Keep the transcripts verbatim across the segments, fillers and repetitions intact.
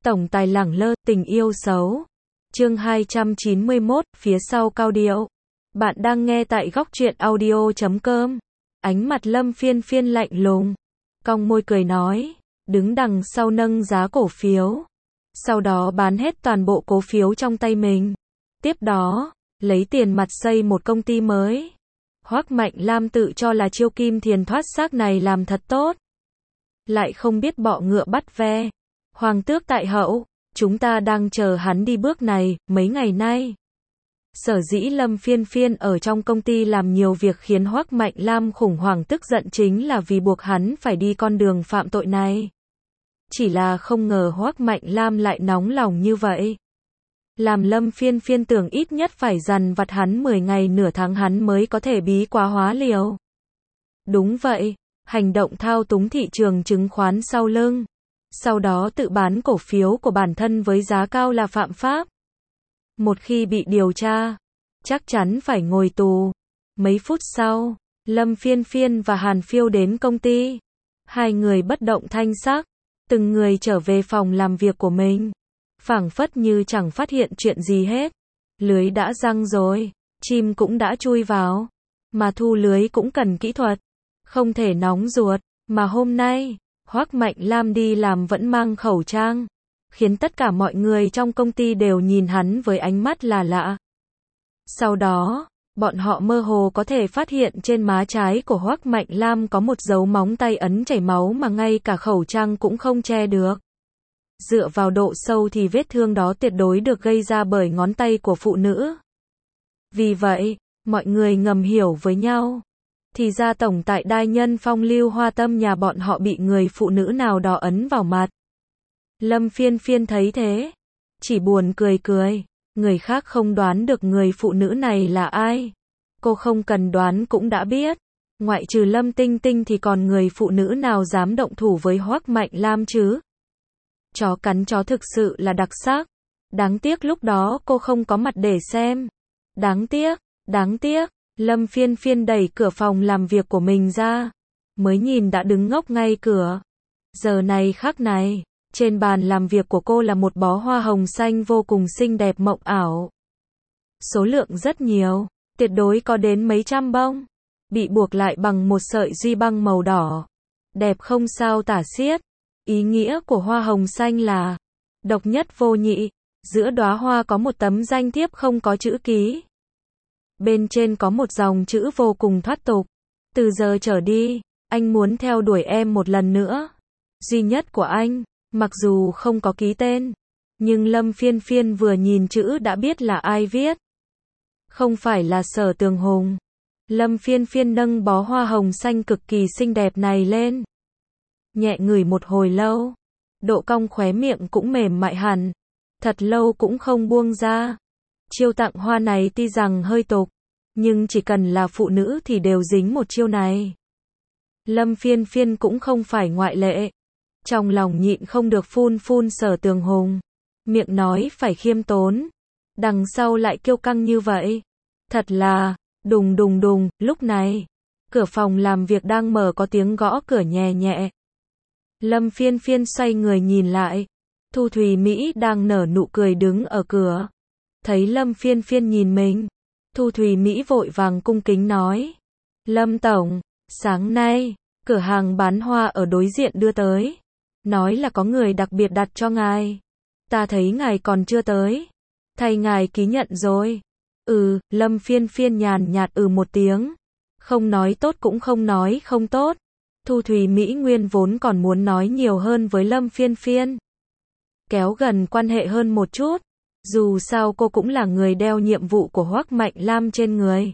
Tổng tài lẳng lơ, tình yêu xấu. Chương hai trăm chín mươi mốt, phía sau cao điệu. Bạn đang nghe tại góc truyện audio chấm com. Ánh mặt Lâm Phiên Phiên lạnh lùng, cong môi cười nói, đứng đằng sau nâng giá cổ phiếu. Sau đó bán hết toàn bộ cổ phiếu trong tay mình. Tiếp đó, lấy tiền mặt xây một công ty mới. Hoắc Mạnh Lam tự cho là chiêu kim thiền thoát xác này làm thật tốt. Lại không biết bọ ngựa bắt ve. Hoàng tước tại hậu, chúng ta đang chờ hắn đi bước này, mấy ngày nay. Sở dĩ Lâm Phiên Phiên ở trong công ty làm nhiều việc khiến Hoắc Mạnh Lam khủng hoảng tức giận chính là vì buộc hắn phải đi con đường phạm tội này. Chỉ là không ngờ Hoắc Mạnh Lam lại nóng lòng như vậy. Làm Lâm Phiên Phiên tưởng ít nhất phải dằn vặt hắn mười ngày nửa tháng hắn mới có thể bí quá hóa liều. Đúng vậy, hành động thao túng thị trường chứng khoán sau lưng. Sau đó tự bán cổ phiếu của bản thân với giá cao là phạm pháp. Một khi bị điều tra, chắc chắn phải ngồi tù. Mấy phút sau, Lâm Phiên Phiên và Hàn Phiêu đến công ty. Hai người bất động thanh sắc, từng người trở về phòng làm việc của mình. Phảng phất như chẳng phát hiện chuyện gì hết. Lưới đã giăng rồi, chim cũng đã chui vào. Mà thu lưới cũng cần kỹ thuật, không thể nóng ruột. Mà hôm nay, Hoắc Mạnh Lam đi làm vẫn mang khẩu trang, khiến tất cả mọi người trong công ty đều nhìn hắn với ánh mắt là lạ. Sau đó, bọn họ mơ hồ có thể phát hiện trên má trái của Hoắc Mạnh Lam có một dấu móng tay ấn chảy máu mà ngay cả khẩu trang cũng không che được. Dựa vào độ sâu thì vết thương đó tuyệt đối được gây ra bởi ngón tay của phụ nữ. Vì vậy, mọi người ngầm hiểu với nhau. Thì ra tổng tại đai nhân Phong Lưu Hoa Tâm nhà bọn họ bị người phụ nữ nào đó ấn vào mặt. Lâm Phiên Phiên thấy thế, chỉ buồn cười cười, người khác không đoán được người phụ nữ này là ai. Cô không cần đoán cũng đã biết, ngoại trừ Lâm Tinh Tinh thì còn người phụ nữ nào dám động thủ với Hoắc Mạnh Lam chứ. Chó cắn chó thực sự là đặc sắc. Đáng tiếc lúc đó cô không có mặt để xem. Đáng tiếc, đáng tiếc. Lâm Phiên Phiên đẩy cửa phòng làm việc của mình ra, mới nhìn đã đứng ngốc ngay cửa. Giờ này khắc này, trên bàn làm việc của cô là một bó hoa hồng xanh vô cùng xinh đẹp mộng ảo. Số lượng rất nhiều, tuyệt đối có đến mấy trăm bông, bị buộc lại bằng một sợi duy băng màu đỏ. Đẹp không sao tả xiết. Ý nghĩa của hoa hồng xanh là độc nhất vô nhị. Giữa đóa hoa có một tấm danh thiếp không có chữ ký. Bên trên có một dòng chữ vô cùng thoát tục. Từ giờ trở đi, anh muốn theo đuổi em một lần nữa. Duy nhất của anh, mặc dù không có ký tên. Nhưng Lâm Phiên Phiên vừa nhìn chữ đã biết là ai viết. Không phải là Sở Tường Hùng. Lâm Phiên Phiên nâng bó hoa hồng xanh cực kỳ xinh đẹp này lên. Nhẹ ngửi một hồi lâu. Độ cong khóe miệng cũng mềm mại hẳn. Thật lâu cũng không buông ra. Chiêu tặng hoa này tuy rằng hơi tục, nhưng chỉ cần là phụ nữ thì đều dính một chiêu này. Lâm Phiên Phiên cũng không phải ngoại lệ. Trong lòng nhịn không được phun phun Sở Tường Hùng. Miệng nói phải khiêm tốn. Đằng sau lại kiêu căng như vậy. Thật là, đùng đùng đùng, lúc này. Cửa phòng làm việc đang mở có tiếng gõ cửa nhẹ nhẹ. Lâm Phiên Phiên xoay người nhìn lại. Thu Thùy Mỹ đang nở nụ cười đứng ở cửa. Thấy Lâm Phiên Phiên nhìn mình, Thu Thùy Mỹ vội vàng cung kính nói. Lâm Tổng, sáng nay, cửa hàng bán hoa ở đối diện đưa tới. Nói là có người đặc biệt đặt cho ngài. Ta thấy ngài còn chưa tới. Thay ngài ký nhận rồi. Ừ, Lâm Phiên Phiên nhàn nhạt ừ một tiếng. Không nói tốt cũng không nói không tốt. Thu Thùy Mỹ nguyên vốn còn muốn nói nhiều hơn với Lâm Phiên Phiên. Kéo gần quan hệ hơn một chút. Dù sao cô cũng là người đeo nhiệm vụ của Hoắc Mạnh Lam trên người.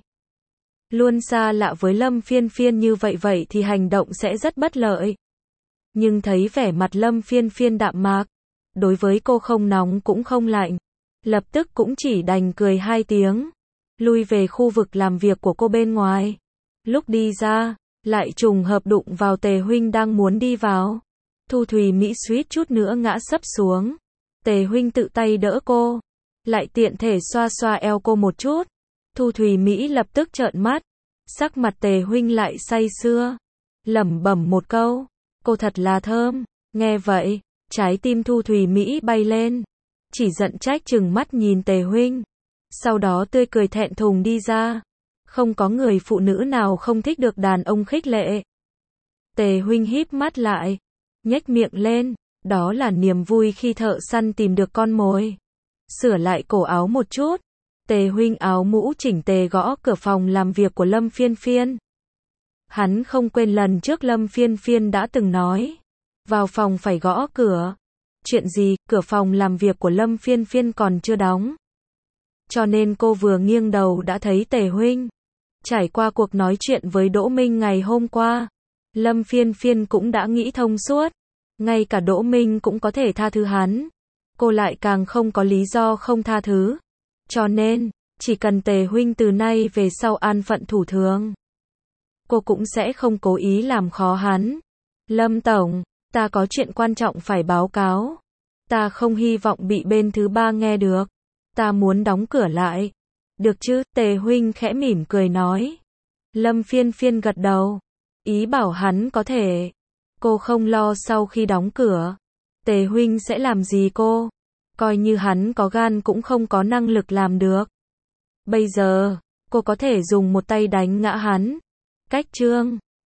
Luôn xa lạ với Lâm Phiên Phiên như vậy vậy thì hành động sẽ rất bất lợi. Nhưng thấy vẻ mặt Lâm Phiên Phiên đạm mạc, đối với cô không nóng cũng không lạnh, lập tức cũng chỉ đành cười hai tiếng, lui về khu vực làm việc của cô bên ngoài. Lúc đi ra, lại trùng hợp đụng vào Tề Huynh đang muốn đi vào. Thu Thùy Mỹ suýt chút nữa ngã sấp xuống. Tề Huynh tự tay đỡ cô, lại tiện thể xoa xoa eo cô một chút. Thu Thùy Mỹ lập tức trợn mắt, sắc mặt Tề Huynh lại say sưa, lẩm bẩm một câu, cô thật là thơm. Nghe vậy, Trái tim Thu Thủy Mỹ bay lên, chỉ giận trách trừng mắt nhìn Tề huynh. Sau đó tươi cười thẹn thùng đi ra. Không có người phụ nữ nào không thích được đàn ông khích lệ. Tề huynh híp mắt lại, nhếch miệng lên, đó là niềm vui khi thợ săn tìm được con mồi. Sửa lại cổ áo một chút, Tề huynh áo mũ chỉnh tề gõ cửa phòng làm việc của Lâm Phiên Phiên. Hắn không quên lần trước Lâm Phiên Phiên đã từng nói, vào phòng phải gõ cửa. Chuyện gì, cửa phòng làm việc của Lâm Phiên Phiên còn chưa đóng. Cho nên cô vừa nghiêng đầu đã thấy Tề huynh. Trải qua cuộc nói chuyện với Đỗ Minh ngày hôm qua, Lâm Phiên Phiên cũng đã nghĩ thông suốt. Ngay cả Đỗ Minh cũng có thể tha thứ hắn. Cô lại càng không có lý do không tha thứ. Cho nên, chỉ cần Tề huynh từ nay về sau an phận thủ thường, cô cũng sẽ không cố ý làm khó hắn. Lâm tổng, ta có chuyện quan trọng phải báo cáo. Ta không hy vọng bị bên thứ ba nghe được. Ta muốn đóng cửa lại. Được chứ, Tề huynh khẽ mỉm cười nói. Lâm Phiên Phiên gật đầu. Ý bảo hắn có thể. Cô không lo sau khi đóng cửa, Tề huynh sẽ làm gì cô. Coi như hắn có gan cũng không có năng lực làm được. Bây giờ, cô có thể dùng một tay đánh ngã hắn. Cách chương